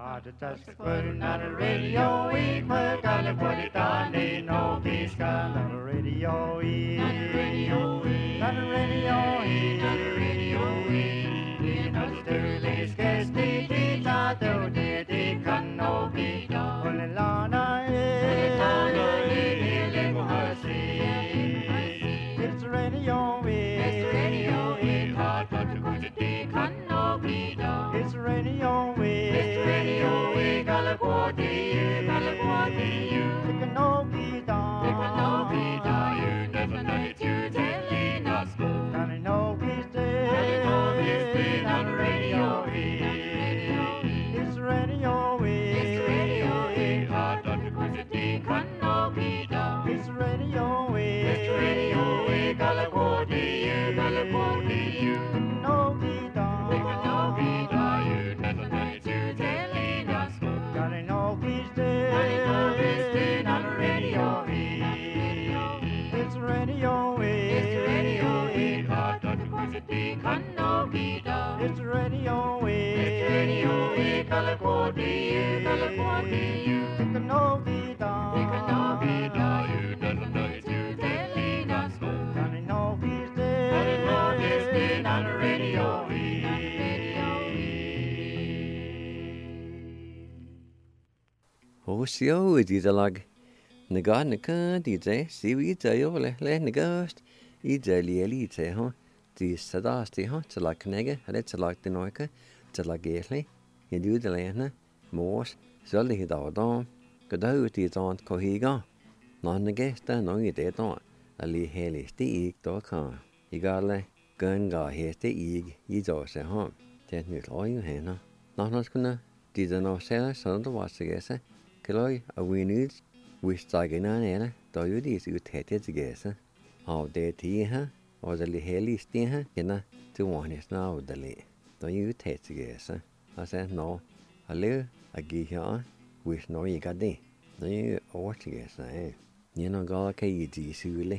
Just putting on the radio, we put on the body down, ain't no peace on the radio, on the radio, on the radio, on the radio, you know the Sturley's case, the tato, the canopi, on the lana, it's the radio, it's the radio, hot but the good canopi, it's the radio, it's the radio, California, California, the canopi down, you never know it, you telling us, Johnny Novi's dead, on the radio, it's the radio, it's the radio, hot but the good canopi down, it's the radio, California, California, the canopi down, you never know it, you telling us, Johnny Novi's dead, on the radio, it's the radio, it's the radio, hot but the good canopi down, it's the radio, California, California, the canopi down, you never know it, you telling us, Johnny Novi's dead, on the radio. Hosio idalag naga dite sivi tayo le nagast idali te ho di sadasti ho tala knege halet tala dinoika tala gele hindu de lena mors soldi hidadon gadau ti tant kohiga non negesta no ide don ali heli sti to ka igale ganga heste ig ido se ho te ni loyu hena nanos kuna di no se sondo wasegese Keloi a winud wistagina nena do you dis utete together how de ti ha or the heli stin kena to one is now the le do you take together I said no a le a gi ha wish no you got de do you or together you know go ka yi di sule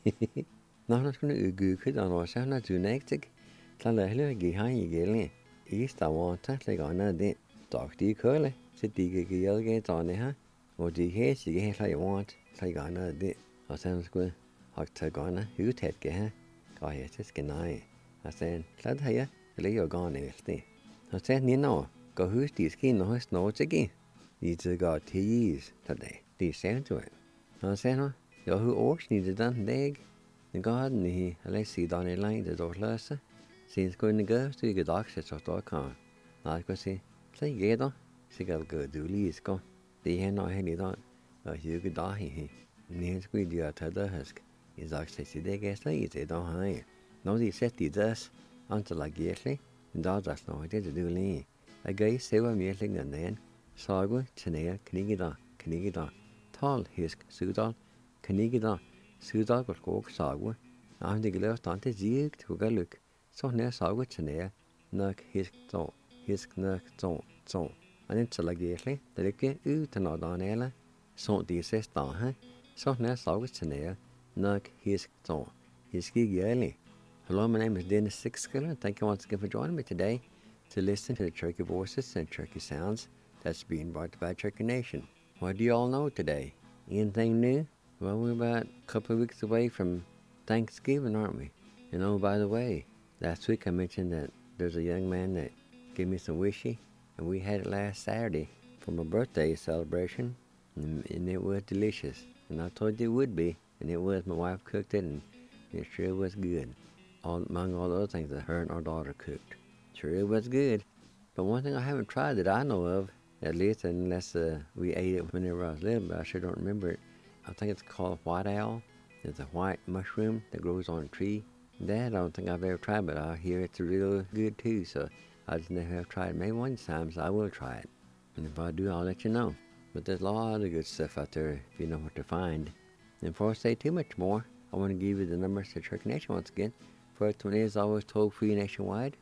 no not gonna ugu could on or sana to next la le gi ha yi gele is ta want ta le gonna de talk di kole Sidige Gilgate on her, or the hair she gave like want, like on a bit, or sounds good. Octagona, who take her? I had this canai. I said, Glad here, lay your gone everything. I said, no, go who's these skin no snows again. It's got 2 years today. They sent to it. I said, no, you're who orcs needed done leg. The garden he, let's see down the line the door lesser. Since going to go to the doctors of the car. I could say, say, get on. Sigal go do lease go. The hen no henny don't. A huge dahi. Needs good you at the husk. Is actually they guess late, they don't hide. No, they set the dust until I getly, and that's no idea to do lee. A guy several meeting and then Sago, Chenea, Knigida, Tall, Hisk, Sudal, Knigida, Sudal, but cook Sago. I'm the left on the zig to go look. So near Sago, Chenea, Nuck, Hisk, Hisk, Nuck, so. And it's like the Leke utan on ela, so this is down, so near Sago, Chenea, Nuck, Hisk, so. Hiski Yelly. Hello, my name is Dennis Sixskiller. Thank you once again for joining me today to listen to the Cherokee voices and Cherokee sounds that's being brought by Cherokee Nation. What do you all know today? Anything new? Well, we're about a couple of weeks away from Thanksgiving, aren't we? You know, by the way, last week I mentioned that there's a young man that gave me some wishy, and we had it last Saturday for my birthday celebration, and it was delicious. And I told you it would be, and it was. My wife cooked it, and it sure was good. Among all the other things that her and our daughter cooked. Sure it was good. But one thing I haven't tried that I know of, at least unless we ate it whenever I was little, but I sure don't remember it. I think it's called white owl. It's a white mushroom that grows on a tree. That I don't think I've ever tried, but I hear it's real good too, so I just never have tried it. Maybe one time, so I will try it. And if I do, I'll let you know. But there's a lot of good stuff out there if you know what to find. And before I say too much more, I want to give you the numbers to Cherokee Nation once again. First one is always toll-free nationwide,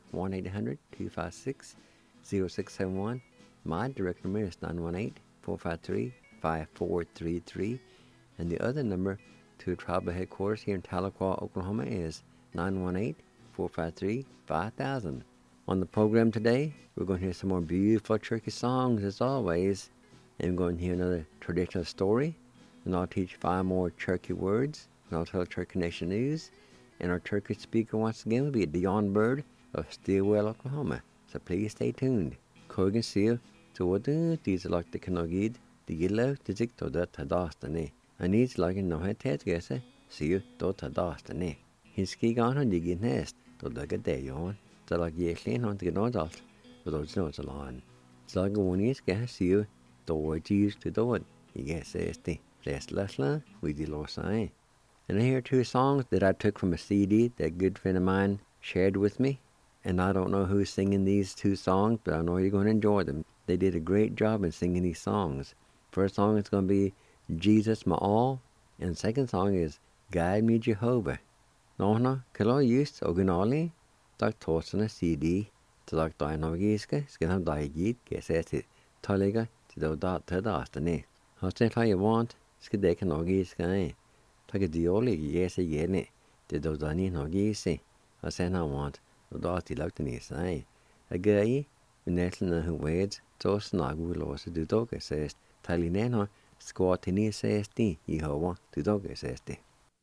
1-800-256-0671. My direct number is 918-453-5433. And the other number to tribal headquarters here in Tahlequah, Oklahoma is 918-453-5000. On the program today, we're going to hear some more beautiful Cherokee songs as always, and we're going to hear another traditional story, and I'll teach 5 more Cherokee words, and I'll tell Cherokee Nation news, and our Cherokee speaker once again will be Dion Bird of Stillwell, Oklahoma. So please stay tuned. Kogan seal to what these like the Kanogid, the yellow, the zik to that Tadastane. I need like in no head guess, see you to Tadastane. His ski on on digging nest, to the good day on. So like ye clean on the adult, but those notes along. So like one is gas you, the word used to do it. You guess the last with the low sign. And I hear 2 songs that I took from a CD that a good friend of mine shared with me. And I don't know who's singing these 2 songs, but I know you're going to enjoy them. They did a great job in singing these songs. First song is going to be Jesus My All, and the second song is Guide Me Jehovah. No, kilo used originally, tak torsene CD, til tak dinogiske, skal han daigit, gæsæs til tolliga, til dog til dastane. Hast det hvad jeg want, skal det ikke nogiske af. Tak de årlige gæse gjerne, til dog dani nogise, og sen han want, og da til lagt den i sig. Jeg gør I, men næsten hun ved, så snak vi låse du dog gæsæs, talinæner, skår til ni sæs de, I håber, du dog gæsæs det.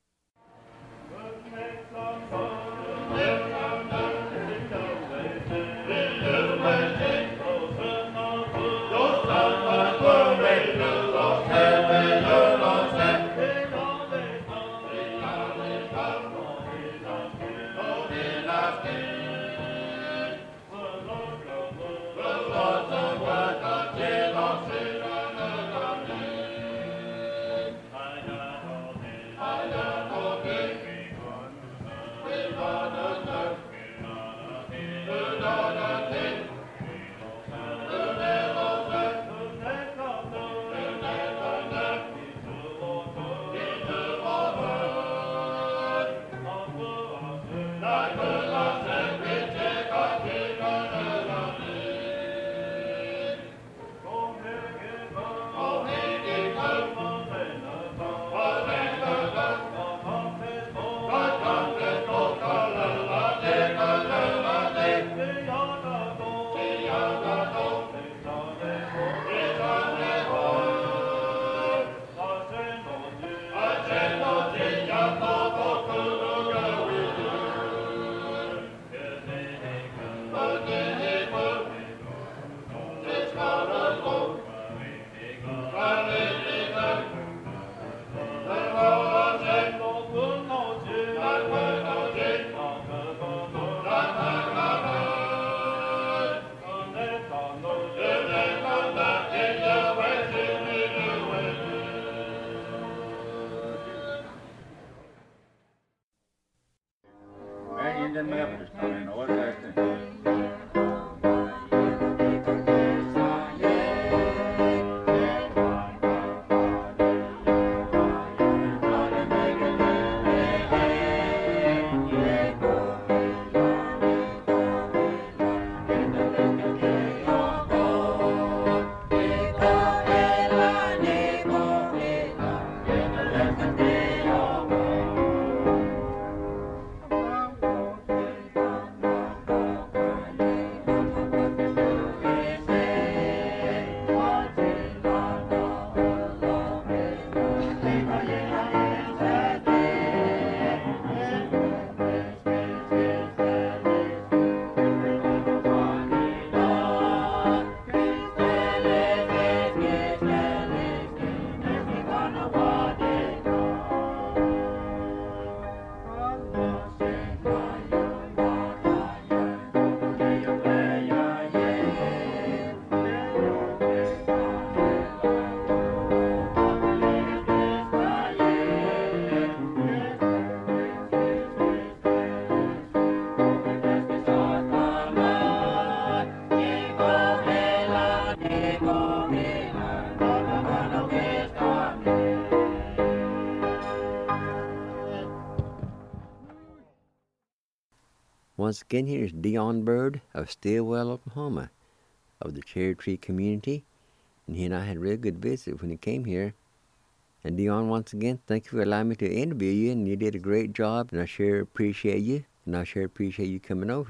Once again, here's Dion Bird of Stillwell, Oklahoma, of the Cherry Tree community. And he and I had a real good visit when he came here. And Dion, once again, thank you for allowing me to interview you, and you did a great job, and I sure appreciate you, and I sure appreciate you coming over here.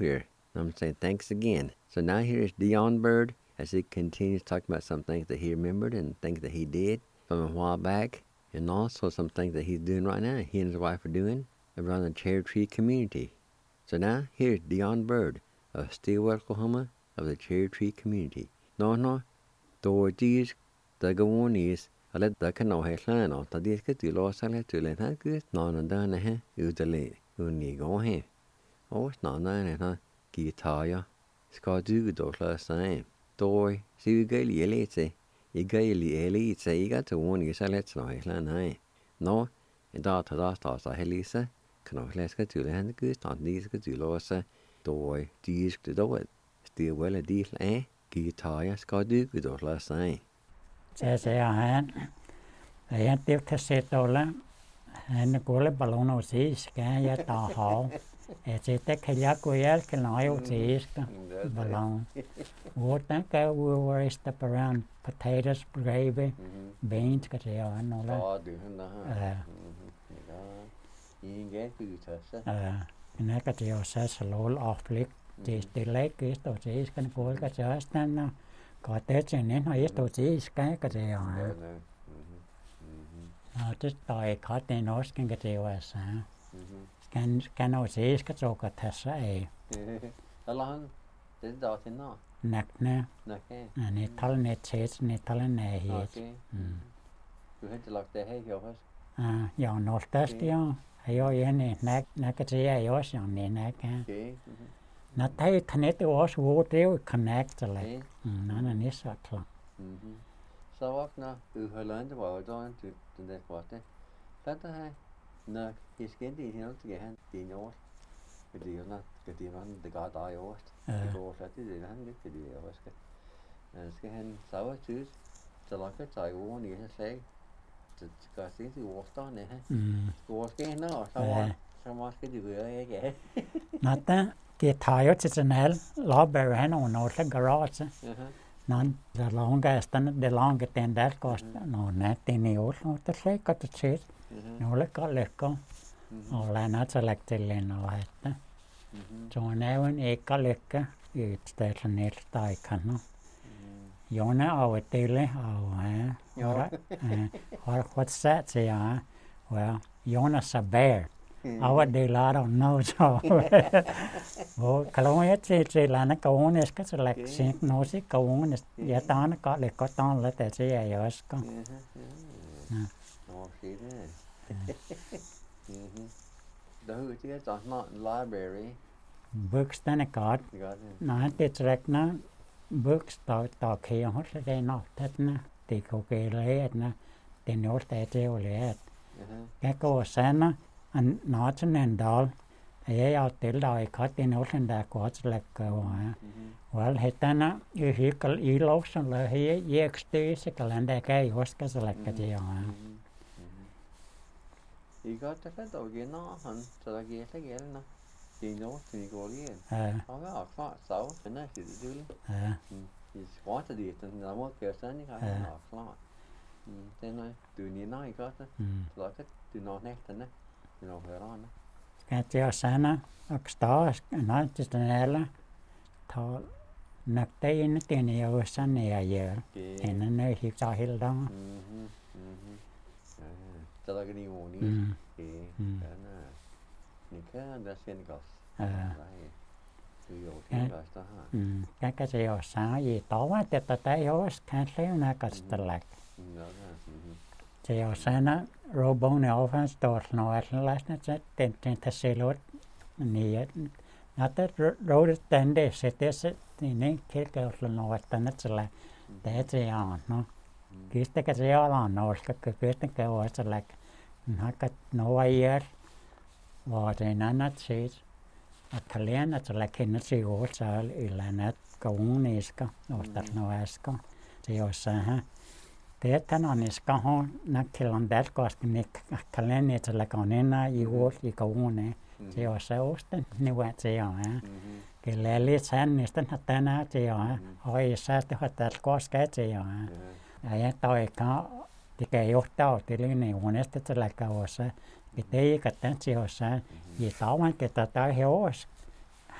I'm saying thanks again. So now here's Dion Bird as he continues talking about some things that he remembered and things that he did from a while back, and also some things that he's doing right now. He and his wife are doing around the Cherry Tree community. So now here's Dion Bird of Stillwater, Oklahoma, of the Cherry Tree community. No, Dorjies, the Gawonies, I let the canoe have land on the disc to lost a to let her good, none and done a hand, usually, only go here. Oh, it's not none and her guitar. Ska du då same. Då suger lite. I gaili elite I got to one is a let's know hlan. No, and that last Helisa, cannot let's get to the hand good on these good to lose då disc to do it. Still well a deal, Guitar ska du då same. han tiếp theo sẽ đó là hắn cố là balon ở dưới cái ya tao họ sẽ tới cái giá của cái nói ở dưới cái balon what that guy will worry step around potatoes gravy beans cái gì đó nó là cái gì đó sẽ slow off lick chỉ để lấy cái tổ chức cái cố cái gì đó nó có thể cho nên họ ít tổ chức cái gì đó just tại khó tin nói cái gì đó sao cái nó chỉ cái chỗ cái thật sai Alon, đến đó thì nó nặng nè này thal này chết này thal này hết Du har inte lagt det här jobbet? Ja, någonstans ja. Jag är en när kan säga jag så när kan. När det kan inte vara så det connect så lätt. När det är så klart. Så vakna du har lärt vad då inte det var det. Det här när hisken det är något igen det nåt. Det är något det är man det går där ju. Det går så att det han det det är vad ska. Ska han så tyst så långt det tar ju ni säger ska se till årsdagen det här. Går ska nå så vad ska du göra det? Natta det tar ju till en hel labber han och några garage. Non det långaste det långa den där kost no nätte ni år det säkert det ser. No läcka. Och läna så läckte läna hette. Så näven läcka istället ner där kan. Jona av det what's that say well Jonas a bear our de la don't know so kalau itu là nó câu này cái sự lạc xin nó sẽ câu này giá to nó có to là tại sẽ giờ có đó chứ cho nó library books đó nó có nó tiết rạch nó books tao khi họ sẽ nó thật nó thì câu kể lấy nó thì nó sẽ treo lấy cái câu sáng nó nó cho nên đó ấy ao tiểu đòi có thì nó lên đã có là câu well hết nó ý cái ý lối xong là ý extra sẽ cái lần đây cái host cái là cái gì I got the đầu tiên nó hẳn cho là kia cái nó thì nó thì có liền có khó xấu cái này thì dữ thì quá thì đi từng là một kiểu sáng như cái nó khó thế này từ ní nói có là cái từ nó nét thế này từ nó phải đó cái chiều sáng á đó nó chỉ là thọ nặc tay nó tiền nhiều sáng này giờ thì nó nơi hiệp cho hiệp đó cho là cái gì muốn thì cái là những cái đã xem có cái chiều sáng gì tối quá thì ta thấy nó cái xíu nó có lạc chiều sáng á robot này open store nó là nó sẽ tên ta sẽ lốt này nó tới rồi tên để sẽ thì nên cái nó nó sẽ là để chiều nó cái chiều là nó cái sẽ là nó cái nó wire và thì nó sẽ cái liền nó sẽ là cái nó sẽ hỗ trợ là nó cũng này có nó nó có chiều sáng thế thế nào này có họ nó khi làm đẹp có cái liền này sẽ là còn nên nó yêu gì cũng này chiều sáng tên như vậy chiều cái lẽ sáng này tên hạt na chiều hỏi sao thì hạt có cái chiều ấy tôi có thì cái yếu tố thì cái này muốn hết sẽ là cái gì cái tên chiều sáng gì tao mà cái tao hiểu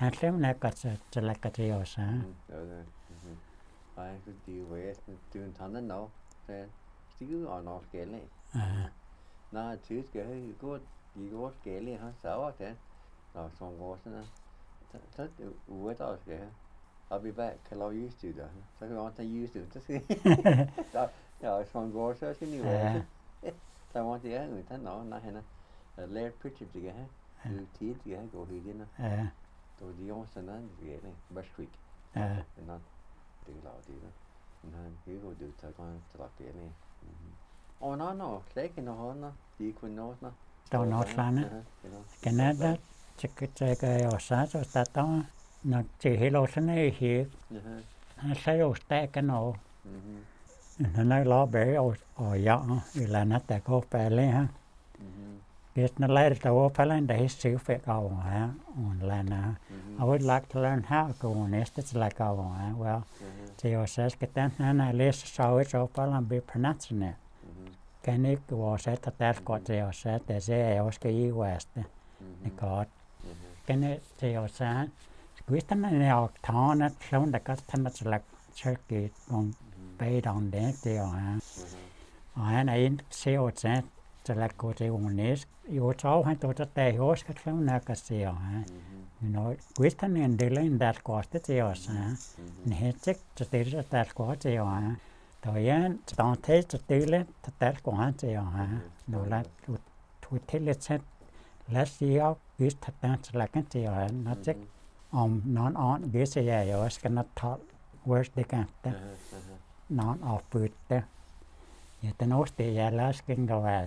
han slem nè cái chỉ là cái gì sao Okay. I could do way doing ton no. Then still on off gale. Na choose cái go gale ha sao thế. Nó xong go sana. Thật uống tao cái. I'll be back. Hello used to that. So I want to use it. Yeah, xong go so cái new way. Tao want cái người ta nó na hay na. Layer picture gì cái. Du tid gì cái go hư đi na. Tôi đi ông sana cái này. Bush Creek. Nó từ lâu đi đó, nên cái cô được thời con từ lâu này, nó lấy cái nó đi quên nó, tao nói là nè, cái này đó chỉ cái ở xã cho ta tao nó chỉ hiểu lo thế này hiểu, nó sẽ ở tại cái nó nói lo bé ở dạng, vì là nó tại có phải lấy ha, biết nó lấy tao phải lấy để xử phạt ao ha, là nè, I would like to learn how to go next. It's like well, Theo says cái tên này lấy sau ấy cho phải làm bị pronouncing it. Cái này của sẽ thật ra có Theo sẽ để sẽ ở cái US này có cái này Theo sẽ quyết tâm này nào thằng nó sống được cái thân nó là Turkey còn bay down there Theo ha này Theo sẽ là có Theo next yêu cháu hay tôi tới hiểu cái sống là cái Theo ha quyết tâm này để lên đạt có cái Theo ha nè chắc cho tới đạt có Theo ha rồi tao thấy cho tới lên đạt có Theo ha nó là tôi thấy là sẽ là Theo quyết thật là cái Theo ha nó chắc non on biết sẽ hiểu cái nó thọ words đi cả non off food đó vậy ta nói thì là cái đồ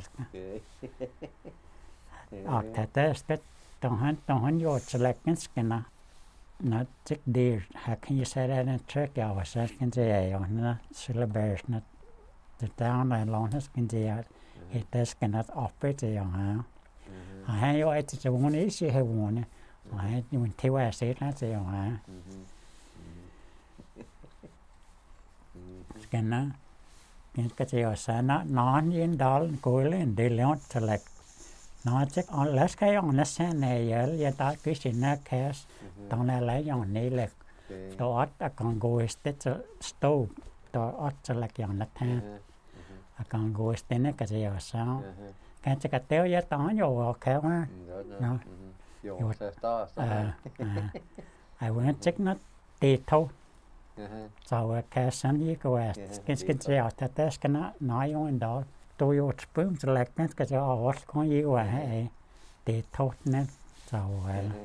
thật đấy tao hắn vô select cái nó chắc đi how can you say that in Turkey I was asking to nó celebrate nó the town này long hết cái gì it is cái nó off it ha hay yo it is one issue hay one hay mình theo ai sẽ nó sẽ ha cái nó cái gì ở nó như đó cô lên để learn select nó chắc on less cái on less này giờ ta cứ xin nó cash tao này lấy dòng này là tao ở còn go stove tao ở select dòng là tha còn go stene cái gì ở sao cái chắc cái téo giá tao nhiều khéo ha nó I want check nó tì thâu sau cái sáng đi cái cái gì ở ta test cái nó nói on đó tôi ở spring select cái gì ở có gì vậy tì thâu nè sau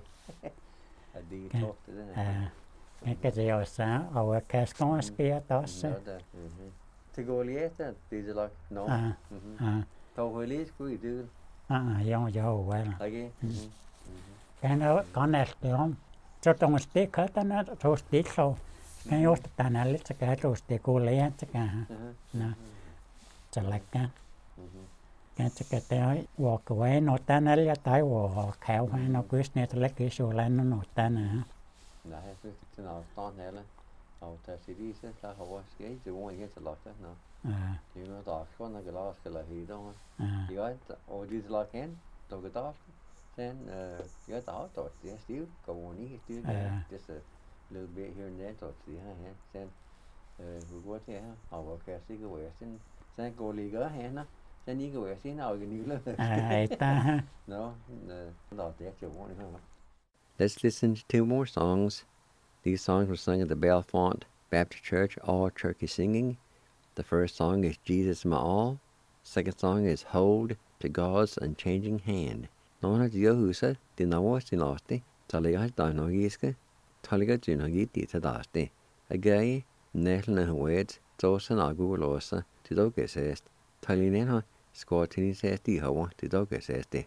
cái gì ở sáng ở cái con kia đó sẽ thì gọi liệt thì là nó tàu hơi liệt cũng được dòng vậy cái nó con này không cho tông stick hết nó cho stick sau cái yếu ta này lấy cái cho stick cô lấy hết cái nè cho lại cái cái tay walk away nó ta này lấy tay walk khéo hay nó cứ này lấy cái số lại nó ta nè này cái nào to này là ta sẽ đi sẽ ta học cái chỉ muốn cái sẽ lọt đó nó thì nó đọc con nó cái lọt cái là gì đó thì cái ở đi lọt kén tôi cái đó then cái đó tôi sẽ still go on here still just a little bit here and there tôi sẽ ha then we work here học cái gì cái vậy then cô lý cái ha nó then những cái vậy nào cái new lên ta no đọc để cho muốn Let's listen to two more songs. These songs were sung at the Belfont Baptist Church, all turkey singing. The first song is Jesus My All. Second song is Hold to God's Unchanging Hand. Nó nói gì hữu sách thì nó nói gì nói thế. Cho lấy cái đó nói gì cái. Cho lấy cái chuyện nói gì thì sẽ đó thế. Again, nét là huế cho sẽ nói của lối sa thì đâu cái sẽ. Cho lấy nét thôi. Score thì sẽ đi hậu thì đâu cái sẽ thế.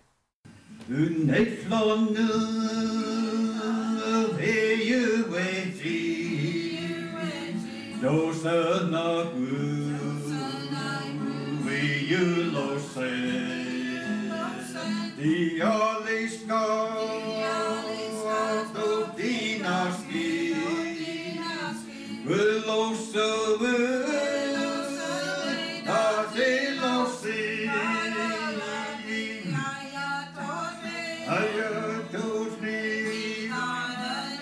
Đâu sợ na vì như lo xe đi aliska đâu đi naski will lo sợ ta sẽ lo xe aya tos ni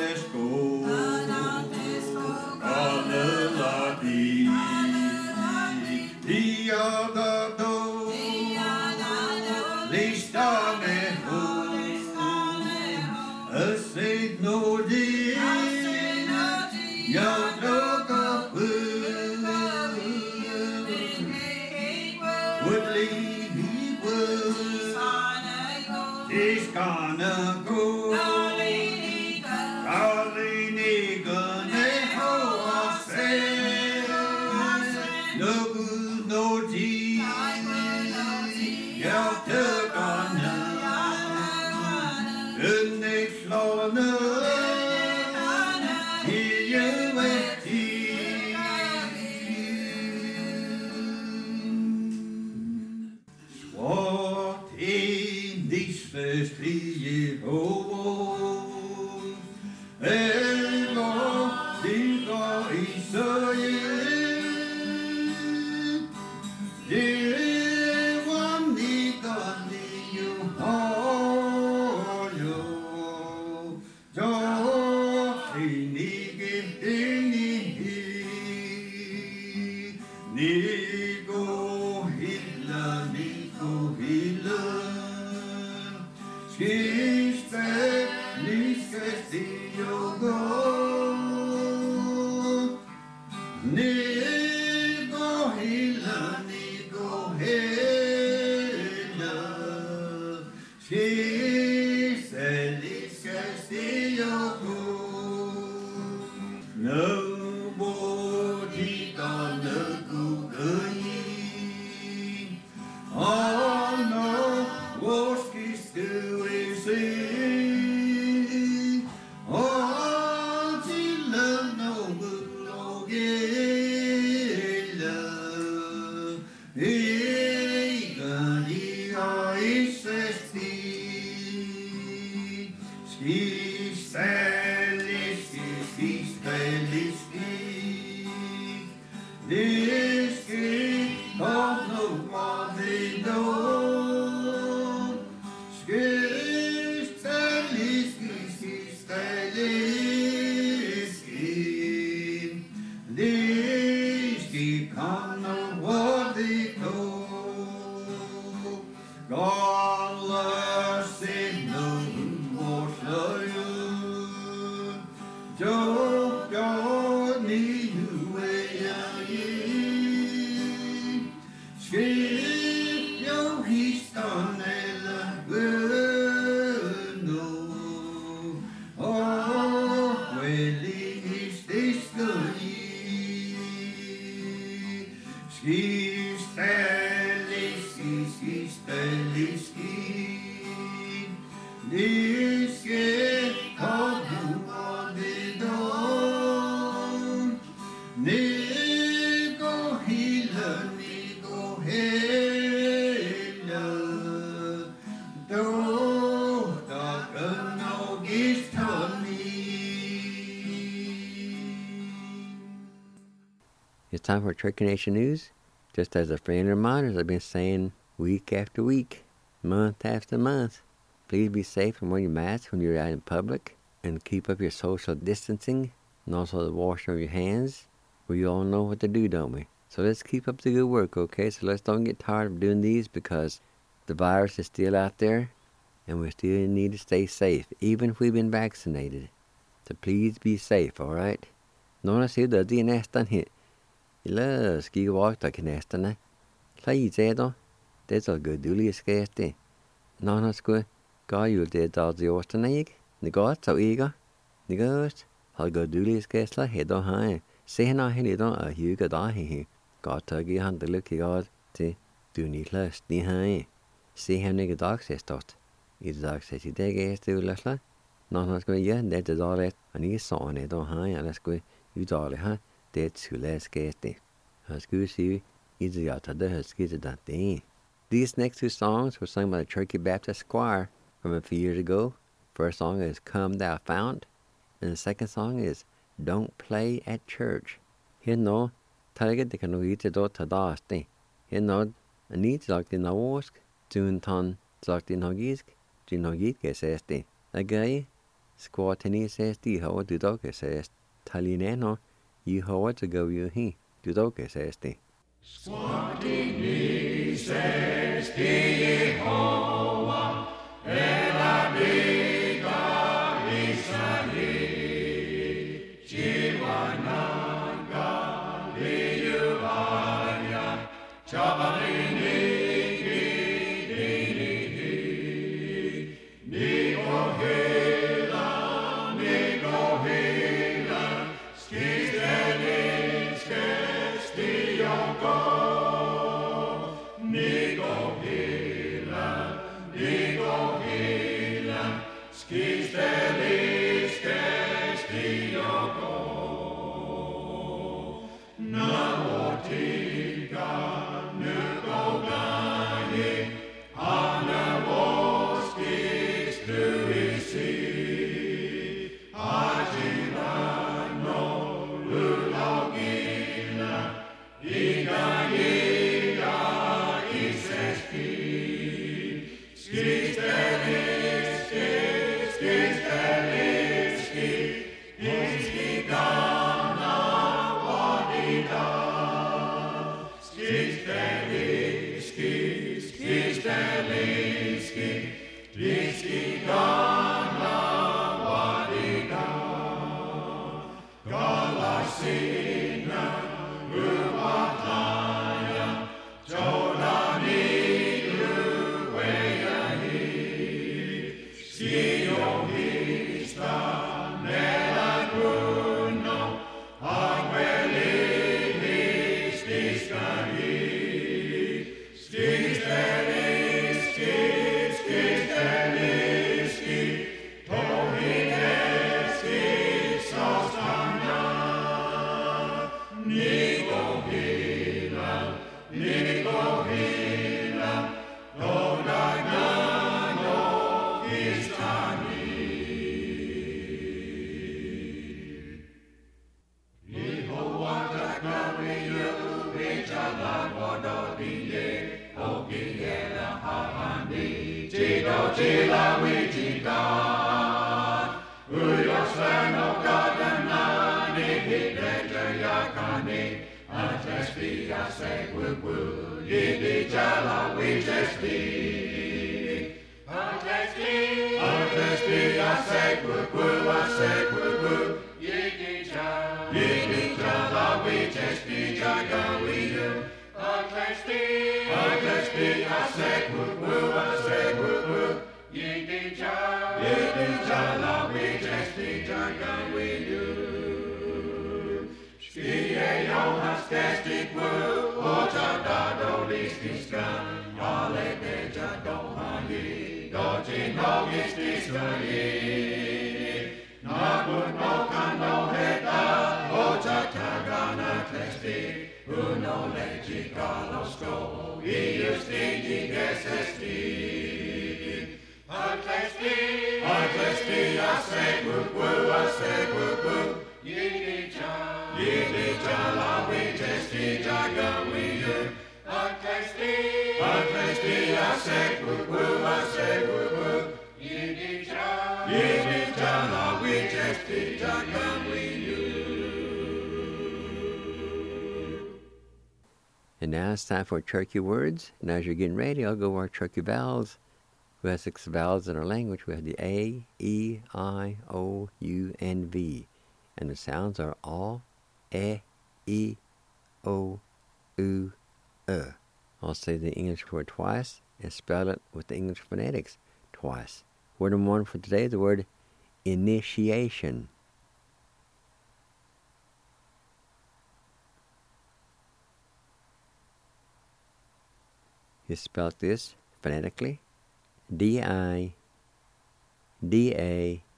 It's time for Turkey Nation News. Just as a friendly reminder, as I've been saying week after week, month after month, please be safe and wear your mask when you're out in public, and keep up your social distancing, and also the washing of your hands. We all know what to do, don't we? So let's keep up the good work, okay? So let's don't get tired of doing these, because the virus is still out there, and we still need to stay safe, even if we've been vaccinated. So please be safe, all right? Några sidor det nästan hit. Eller ski walk till nästan. Säg det då. Det är så gudulligt skete. Några skulle gå ju det där det åstnäg. Ni går så iga. Ni går. Har gudulligt skete heter han. Se henne hela då a huga där he. Går tag i hand det lycka till du ni löst ni han. Se henne i dag sestot. I dag ses I det gäste ulasla. Några skulle ja det där rätt. Ani sa ni då han eller skulle udale ha. Det skulle skete. Han skulle se I det att det har skete det. These next two songs were sung by the Turkey Baptist Choir from a few years ago. First song is Come Thou Fount, and the second song is Don't Play at Church. Here no, target the canoite do tadaste. Here no, a need like the nawosk, tune ton, like the nogisk, ginogit geseste. A gay, Squatini says the Hoa Dudoka says Talineno, you Hoa to go you he. Dudoka says the. Squatini says the Yehoah, Elamiga Israeli, Chiwananga, Liyuanya, Chabalini, Nigohila, Nigohila, Skizdelis, Kestiyoko, Nigohila, Nigohila, Skizdelis, Kestiyoko, Nawotika, Nukogaye, Anawoskis, Tuisi, Ajilano, Lulogila, Igayiga, Iseski, Skisteliski, Skisteliski, Iskigana, Wadida, Skisteliski, Skisteliski, Iskigana, Wadida, Galasina, Rubataya, Jodani, Ruweyahi, Siohista, Melaguno, Aguelilis, Diskari, Skisteliski, Skisteliski, Tohineski, Sostana, Nigohila, Nigohila, Dodagano, Istani. Nihoatakawiyu, Vichalanwadodiye, Ogiyela Hahani, Chido Chila Wichigan, Uyosveno Gadana, Nikidreja Yakani, Atesti Asegwu, Yidi Jala Wichesti, Atesti Asegwu, Yidi Jala Wichesti Jagawiyu, Atesti Asegwu, Yidi Jala Wichesti Jagawiyu. Skie Jonas Kestikwu, Ocha Dado Listiskan, Ale Deja Dohani, Doji Nogis Diskari, Nagud no Kano Heta, Ocha Tagana Testi, Uno Leji Galosko, Iusti Gesesti, Atlesti Asegwu, Yidi Jala Wichesti Jagawiyu, Atlesti Asegwu, Yidi Jala Wichesti Jagawiyu. And now it's time for Turkey words. And as you're getting ready, I'll go over our Turkey vowels. We have 6 vowels in our language. We have the A, E, I, O, U, and V. And the sounds are all E, I, O, U, I'll say the English word twice and spell it with the English phonetics twice. Word number 1 for today, the word initiation. You spell this phonetically. D-I, D-A,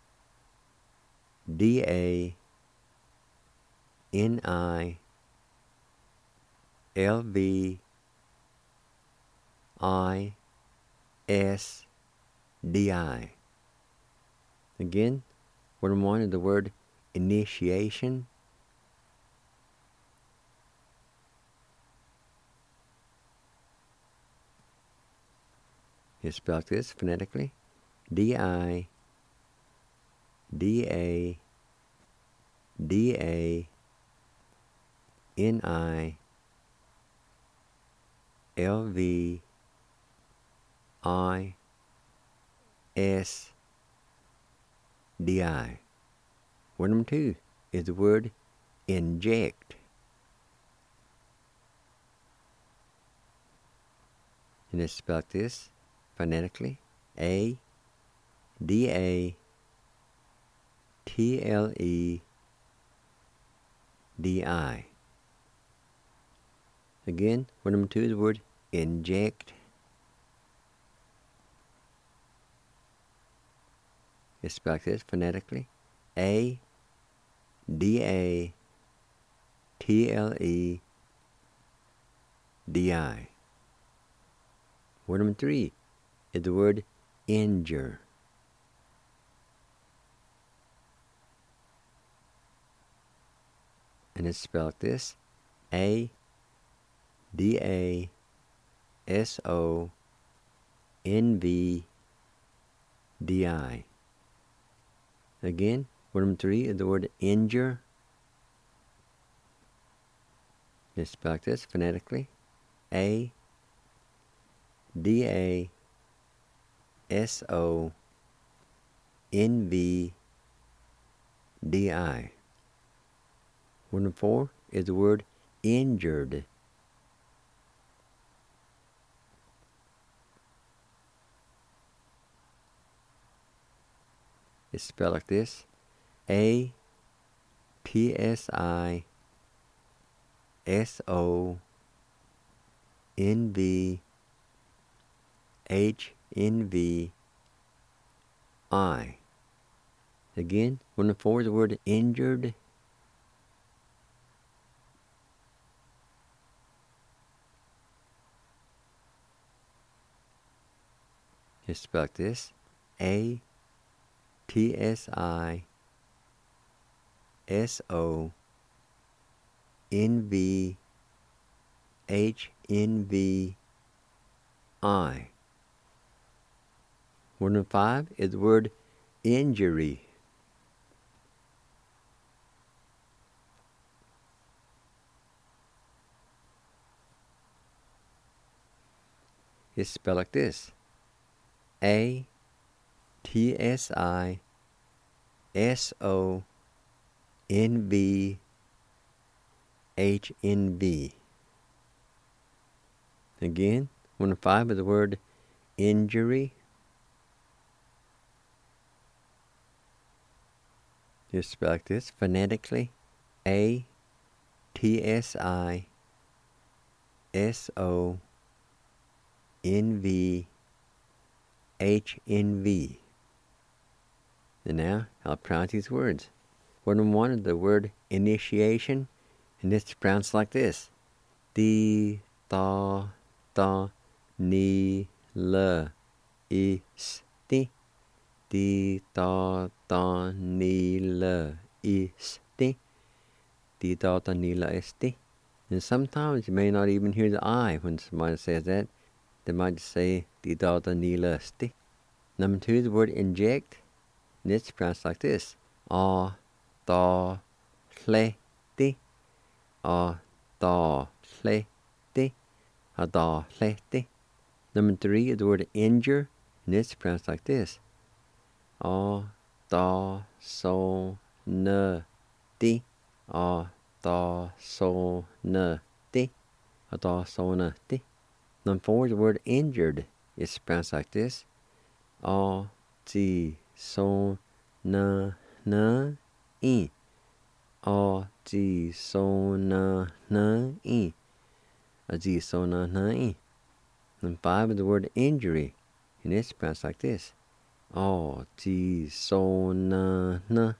D-A, N-I, L-V, I-S-D-I. Again, word number 1 is the word initiation. You spell this phonetically. D-I, D-A, D-A-N-I, L-V-I-S-D-I. Word number 2 is the word inject. And it's spelled this phonetically. A-D-A-T-L-E-D-I. Again, word number 2 is the word inject. It's spelled this phonetically. A-D-A-T-L-E-D-I. Word number 3 is the word injure. And it's spelled this. A-D-A-S-O-N-V-D-I. Again, word number 3 is the word injure. It's spelled this phonetically. A-D-A-S-O-N-V-D-I. Word number 4 is the word injured. It's spelled like this. A-P-S-I-S-O-N-V-H-N-V-I. Again, word number 4 is the word injured. It's spelled like this. A-T-S-I-S-O-N-V-H-N-V-I. Word number 5 is the word injury. It's spelled like this. A-T-S-I-S-O-N-V-H-N-V. Again, word number 5 is the word injury. It's spelled like this phonetically. A-T-S-I-S-O-N-V-H-N-V. And now I'll pronounce these words. Word number 1 is the word initiation, and it's pronounced like this. Di-ta-ta-ni-la-is-ti. Di-ta-ta-ni-la-is-ti. Di-ta-ta-ni-la-is-ti. And sometimes you may not even hear the I when somebody says that. They might just say di-ta-ta-ni-la-is-ti. Number 2 is the word inject, and it's pronounced like this. A-ta-tle-ti. A-ta-tle-ti. A-ta-tle-ti. Number 3 is the word injure, and it's pronounced like this. A-ta-so-na-ti. A-ta-so-na-ti. A-ta-so-na-ti. Number 4 is the word injured. It's pronounced like this. A-ti-so-na-na-i. A-ti-so-na-na-i. A-ti-so-na-na-i. Number 5 is the word injury, and it's pronounced like this. A-ti-so-na-na.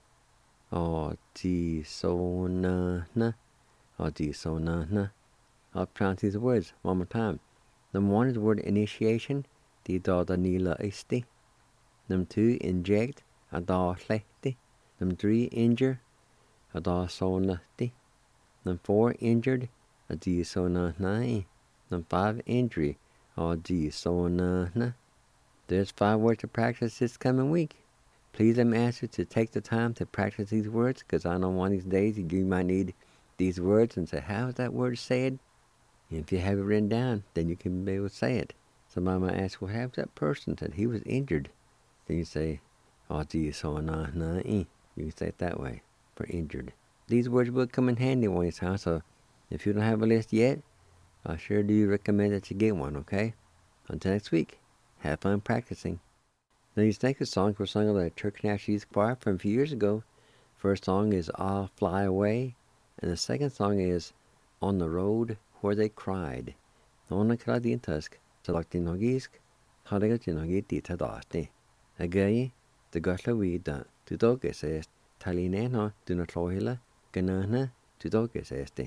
A-ti-so-na-na. A-ti-so-na-na. I'll pronounce these words one more time. Number 1 is the word initiation. Di-ta-ta-ni-la-is-ti. Number 2, inject. A-ta-tle-ti. Number 3, injure. A-ta-so-na-ti. Number 4, injured. A-ti-so-na-na-i. Number 5, injury. A-ti-so-na-na. There's 5 words to practice this coming week. Please let me ask you to take the time to practice these words, because I know one of these days you might need these words and say, how is that word said? And if you have it written down, then you can be able to say it. Somebody might ask, well, how was that person said he was injured? Then you say, oh, geez, so you can say it that way, for injured. These words will come in handy one time, so if you don't have a list yet, I sure do recommend that you get one, okay? Until next week, have fun practicing. Now, these next songs were sung by the Turk National Youth Choir from a few years ago. First song is I'll Fly Away, and the second song is On the Road Where They Cried. Nona Kradin Tusk, Salaktin Hadagat Nogiti Tadaste. Again, the Gosla Vida, to Doges est, Talinena, Dunatlohila, Ganana, to Doges este.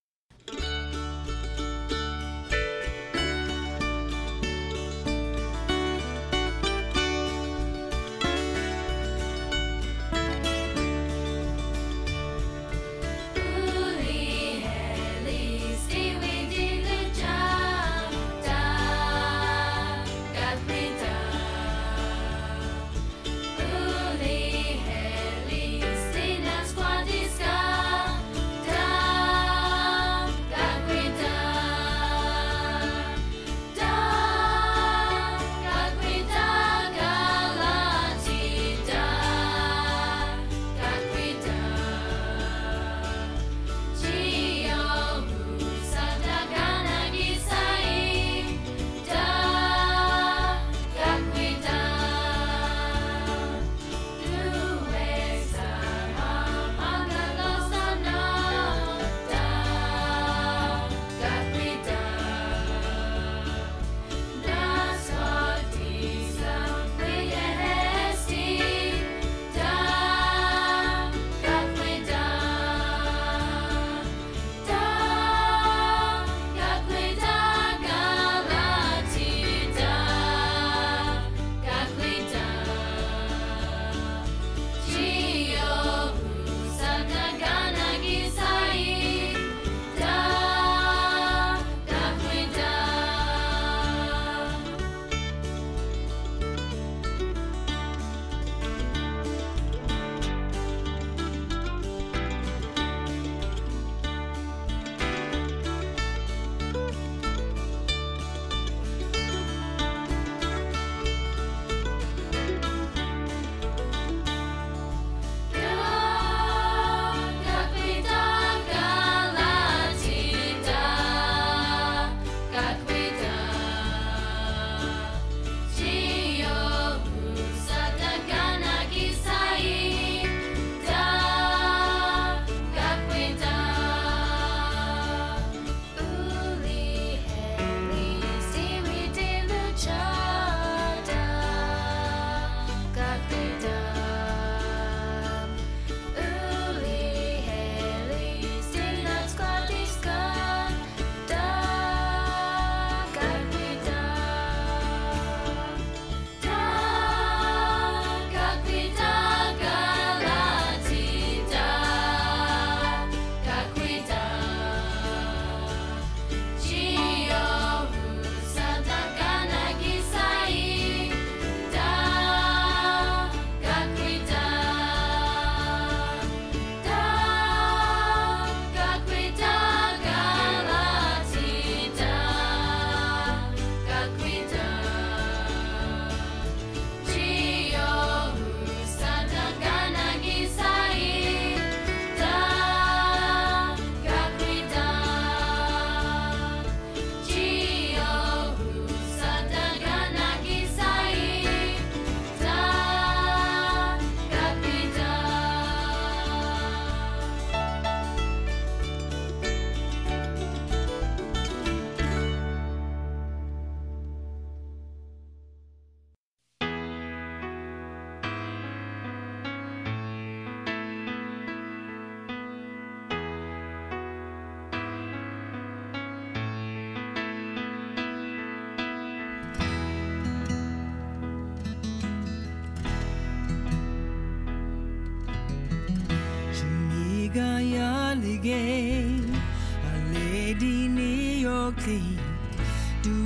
Gayaligain, a lady Niyoki,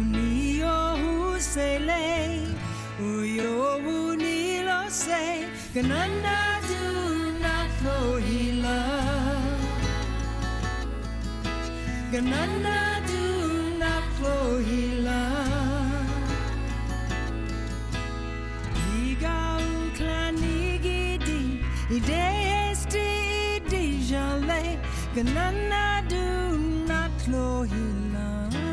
Dunio Husele, Uyo Unilo say, Ganana do not lohila. Ganana do not lohila. Iga uklanigidi idesti dijale. Ganana do not lohila.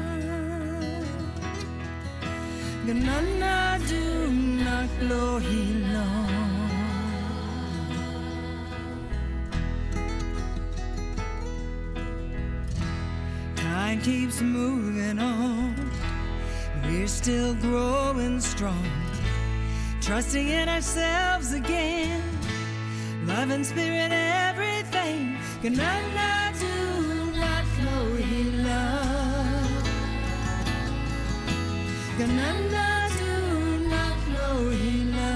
Ganana do not lohila. Time keeps moving on. We're still growing strong, trusting in ourselves again. Love and spirit, everything. Ganana do not lohila. Ganana do not lohila.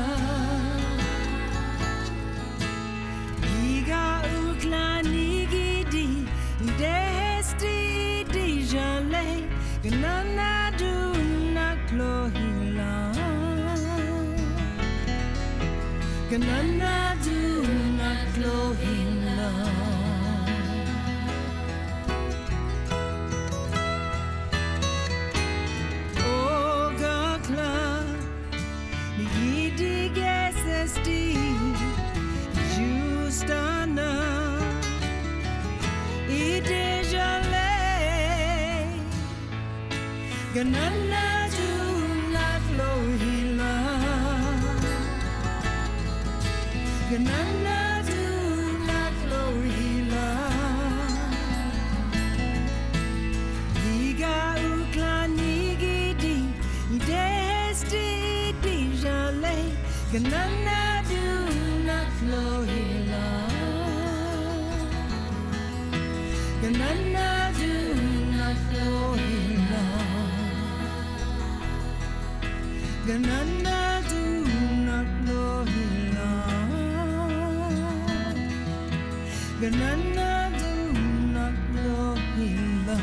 Iga uklanigidi desti dijale. Ganana do not lohila. Ganana do not lohila. Justana, idejale. Ganana do not lohila. Ganana do not lohila. Diga uklanigidi idesti dijale. Ganana do not lohila. Ganana do not lohila. Ganana do not lohila. Ganana do not lohila.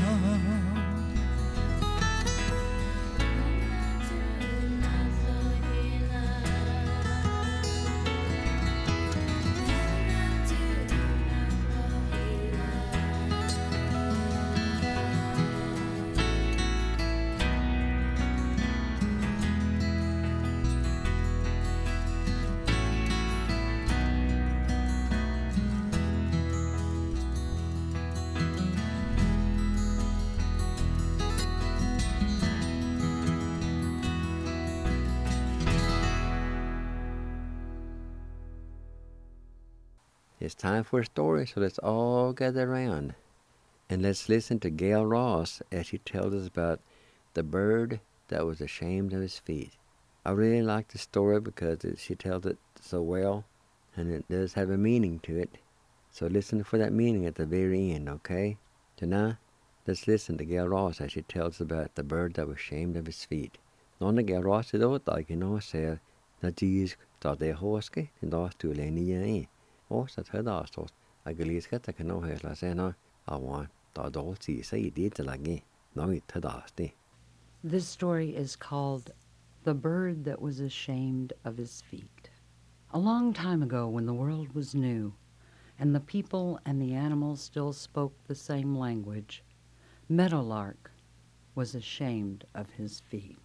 It's time for a story, so let's all gather around. And let's listen to Gail Ross as she tells us about the bird that was ashamed of his feet. I really like the story because she tells it so well, and it does have a meaning to it. So listen for that meaning at the very end, okay? So now, let's listen to Gail Ross as she tells us about the bird that was ashamed of his feet. Nonna Gail Ross is like you know, said that Jesus thought they hoske, and lost to Lenia. Og så tødde jeg stått. Jeg vil lise at jeg kan nå høyre seg nå. Jeg var da dårlig sier seg I det til lenge. Nå vi tødde. This story is called The Bird That Was Ashamed of His Feet. A long time ago when the world was new, and the people and the animals still spoke the same language, Meadowlark was ashamed of his feet.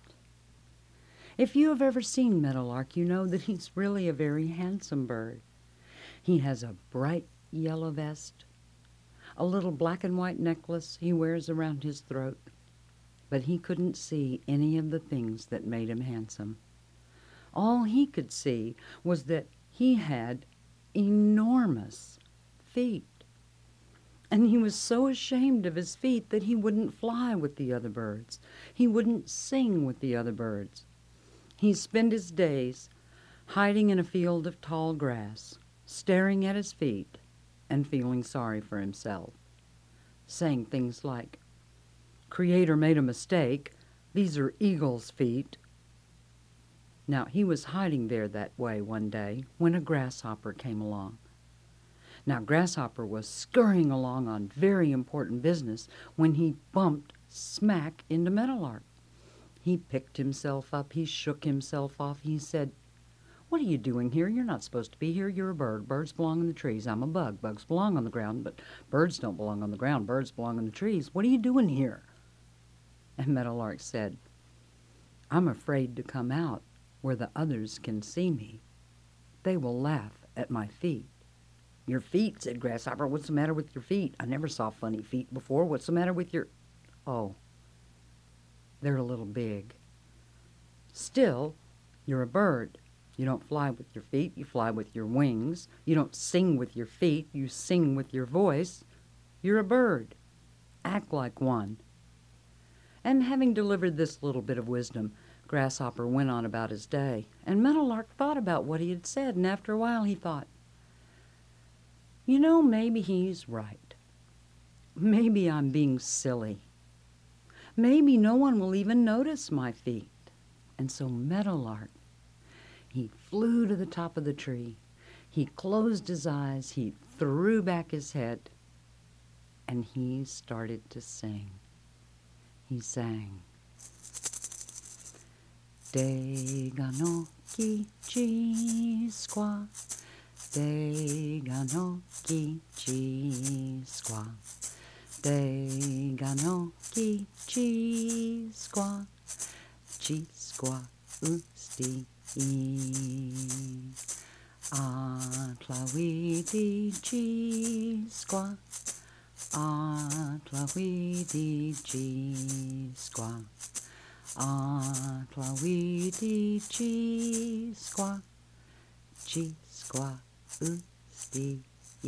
If you have ever seen Meadowlark, you know that he's really a very handsome bird. He has a bright yellow vest, a little black and white necklace he wears around his throat, but he couldn't see any of the things that made him handsome. All he could see was that he had enormous feet, and he was so ashamed of his feet that he wouldn't fly with the other birds. He wouldn't sing with the other birds. He spent his days hiding in a field of tall grass, staring at his feet and feeling sorry for himself, saying things like, "Creator made a mistake. These are eagle's feet." Now, he was hiding there that way one day when a grasshopper came along. Now, Grasshopper was scurrying along on very important business when he bumped smack into Meadowlark. He picked himself up, he shook himself off, he said, "What are you doing here? You're not supposed to be here. You're a bird. Birds belong in the trees. I'm a bug. Bugs belong on the ground, but birds don't belong on the ground. Birds belong in the trees. What are you doing here?" And Meadowlark said, "I'm afraid to come out where the others can see me. They will laugh at my feet." "Your feet," said Grasshopper. "What's the matter with your feet? I never saw funny feet before. What's the matter with your—" "Oh, they're a little big." "Still, you're a bird. You don't fly with your feet, you fly with your wings. You don't sing with your feet, you sing with your voice. You're a bird. Act like one." And having delivered this little bit of wisdom, Grasshopper went on about his day. And Meadowlark thought about what he had said, and after a while he thought, maybe he's right. Maybe I'm being silly. Maybe no one will even notice my feet. And so Meadowlark, he flew to the top of the tree. He closed his eyes. He threw back his head. And he started to sing. He sang, "Dega no kichi squaw, dega no kichi squaw, dega no kichi squaw, chi squaw usti atlawidi chi squaw, atlawidi chi squaw, atlawidi chi squaw, chi squaw usti.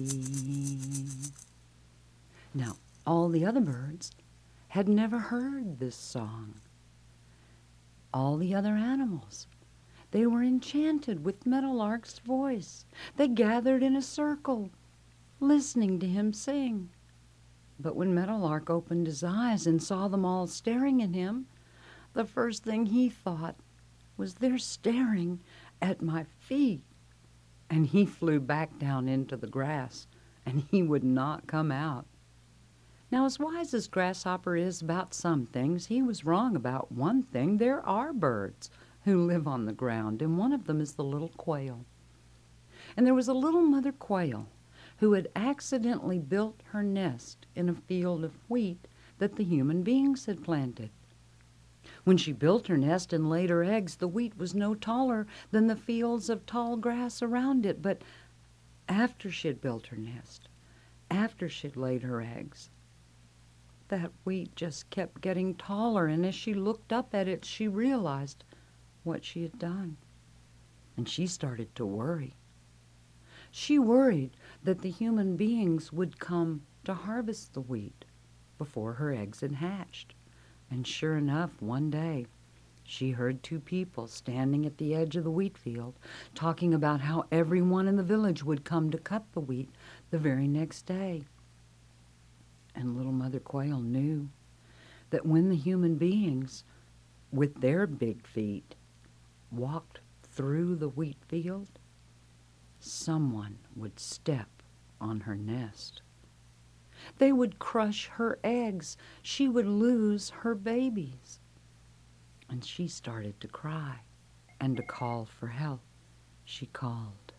Now, all the other birds had never heard this song. All the other animals, they were enchanted with Meadowlark's voice. They gathered in a circle, listening to him sing. But when Meadowlark opened his eyes and saw them all staring at him, the first thing he thought was, "They're staring at my feet." And he flew back down into the grass, and he would not come out. Now, as wise as Grasshopper is about some things, he was wrong about one thing. There are birds who live on the ground, and one of them is the little quail. And there was a little mother quail who had accidentally built her nest in a field of wheat that the human beings had planted. When she built her nest and laid her eggs, the wheat was no taller than the fields of tall grass around it. But after she had built her nest, after she had laid her eggs, that wheat just kept getting taller, and as she looked up at it, she realized what she had done. And she started to worry. She worried that the human beings would come to harvest the wheat before her eggs had hatched. And sure enough, one day, she heard two people standing at the edge of the wheat field talking about how everyone in the village would come to cut the wheat the very next day. And little Mother Quail knew that when the human beings, with their big feet, walked through the wheat field, someone would step on her nest. They would crush her eggs. She would lose her babies. And she started to cry and to call for help. She called,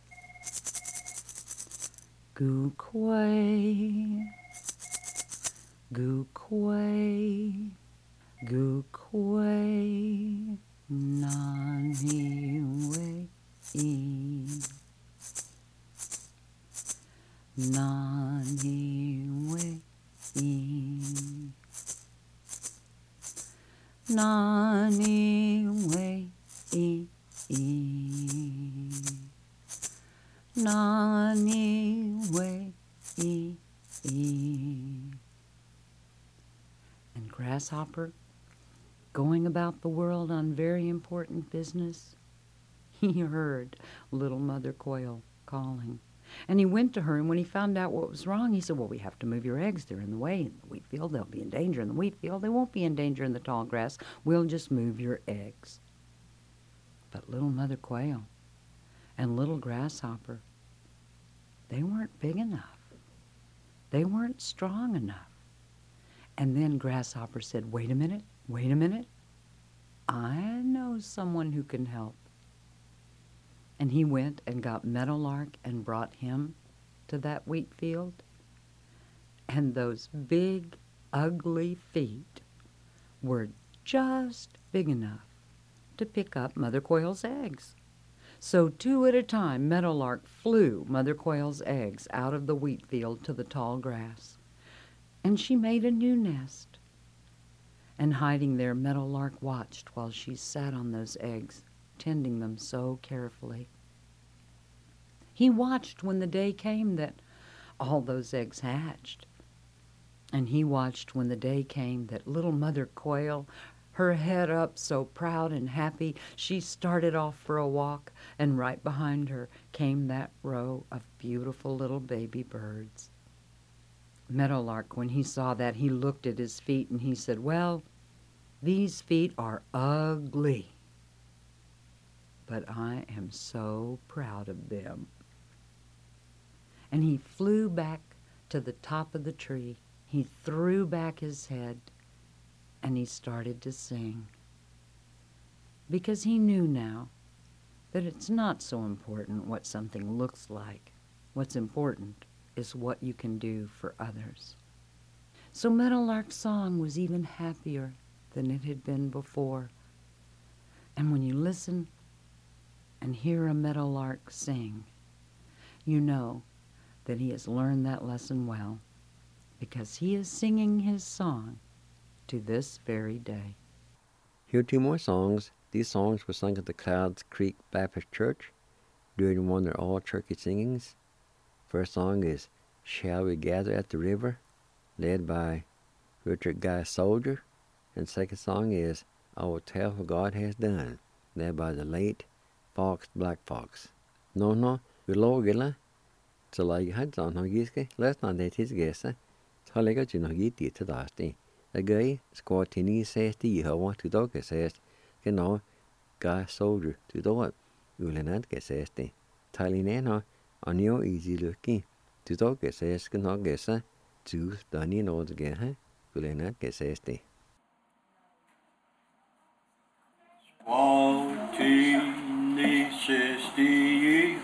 "Goo quay, goo quay, goo quay, nani way, nani way, nani way, nani way. And Grasshopper, going about the world on very important business, he heard little Mother Quail calling. And he went to her, and when he found out what was wrong, he said, "Well, we have to move your eggs. They're in the way in the wheat field. They'll be in danger in the wheat field. They won't be in danger in the tall grass. We'll just move your eggs." But little Mother Quail and little Grasshopper, they weren't big enough. They weren't strong enough. And then Grasshopper said, wait a minute. I know someone who can help." And he went and got Meadowlark and brought him to that wheat field. And those big, ugly feet were just big enough to pick up Mother Quail's eggs. So 2 at a time, Meadowlark flew Mother Quail's eggs out of the wheat field to the tall grass. And she made a new nest. And hiding there, Meadowlark watched while she sat on those eggs, tending them so carefully. He watched when the day came that all those eggs hatched. And he watched when the day came that little Mother Quail, her head up so proud and happy, she started off for a walk, and right behind her came that row of beautiful little baby birds. Meadowlark, when he saw that, he looked at his feet and he said, "Well, these feet are ugly, but I am so proud of them." And he flew back to the top of the tree. He threw back his head and he started to sing. Because he knew now that it's not so important what something looks like. What's important is what you can do for others. So Meadowlark's song was even happier than it had been before. And when you listen and hear a meadowlark sing, you know that he has learned that lesson well, because he is singing his song to this very day. Here 2 more songs. These songs were sung at the Clouds Creek Baptist Church during one of their all-turkey singings. First song is "Shall We Gather at the River," led by Richard Guy Soldier. And second song is "I Will Tell What God Has Done," led by the late Fox Black Fox. No, we logila. So like had on no giske, let's not let his guess. Talega to no git to dasti. A guy squatini says to you want to dog says, Guy Soldier to do it. Ulenat says the Talinano on your easy looking. To dog says can not guess to Danny knows again. Ulenat says the Squatini says to you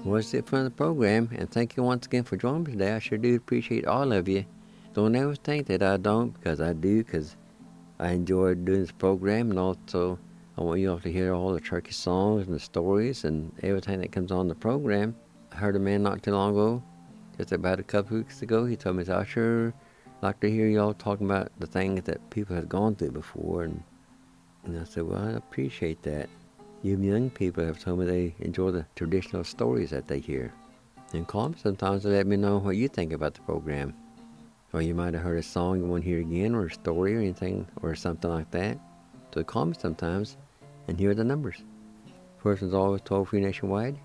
was it from the program, and thank you once again for joining me today. I sure do appreciate all of you. Don't ever think that I don't, because I do, because I enjoy doing this program, and also I want you all to hear all the Turkey songs and the stories and everything that comes on the program. I heard a man not too long ago, just about a couple weeks ago, he told me, I sure like to hear y'all talking about the things that people have gone through before, and I said, well, I appreciate that. You young people have told me they enjoy the traditional stories that they hear. And call me sometimes to let me know what you think about the program. Or you might have heard a song you want to hear again, or a story or anything, or something like that. So call me sometimes, and here are the numbers. First one's always toll-free nationwide,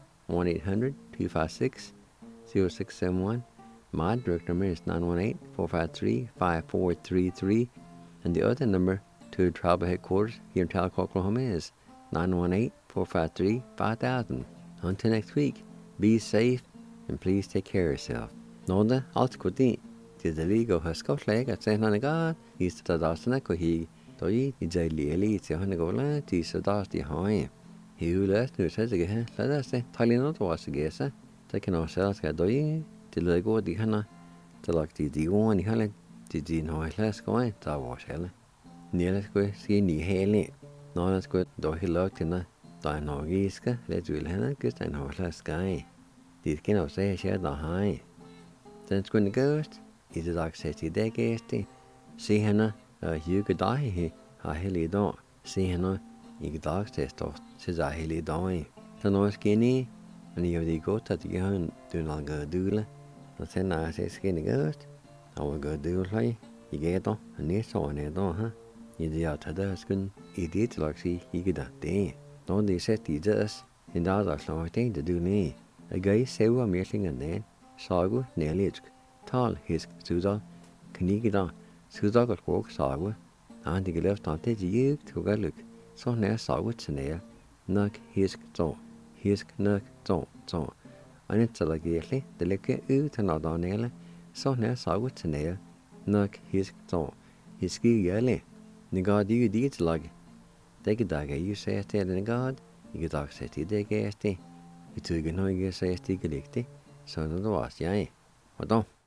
1-800-256-0671. My direct number is 918-453-5433. And the other number to tribal headquarters here in Talcott, Oklahoma is 918-453-5000. Until next week, be safe and please take care of yourself. Nonda altskuti tidaligo haskotleg at senanaga is the dasana kohi toi idali ti hanagola ti sadas di hoi. Hiulas nu says again, let us say Talino was again. Taking ourselves at doi till they go di hana to like the one helen did the no less going to wash helen. Nearest go see ni heli. No, that's good. Though he looked in the Dinogiska, let's will hang just and horse sky. This can of say share the high. Then it's going to ghost. Is it like 60 decades? See him, you could die here. I hilly don't. See him, you could dog test off, says I hilly die. The no skinny, and you have the goat at the young do not go doodle. I said, I say skinny ghost. I will go doodle. You get on, and this on it, huh? I tadas idiot like see he get that day. Don't they set the just in the other thing to do me. A guy say we're meeting and then sagu nearly tall his Suda Knigida Suda got walk sagu and the left on the you to go look. So near sagu snail knock his so his knock so. And it's a lately the lick out and on nail. So near sagu snail knock his so his ski yelly. The God you did like take a dagger, you say a tale in God, you get off set the day gasty. You took a no you say a stick so the was, yea. What don't?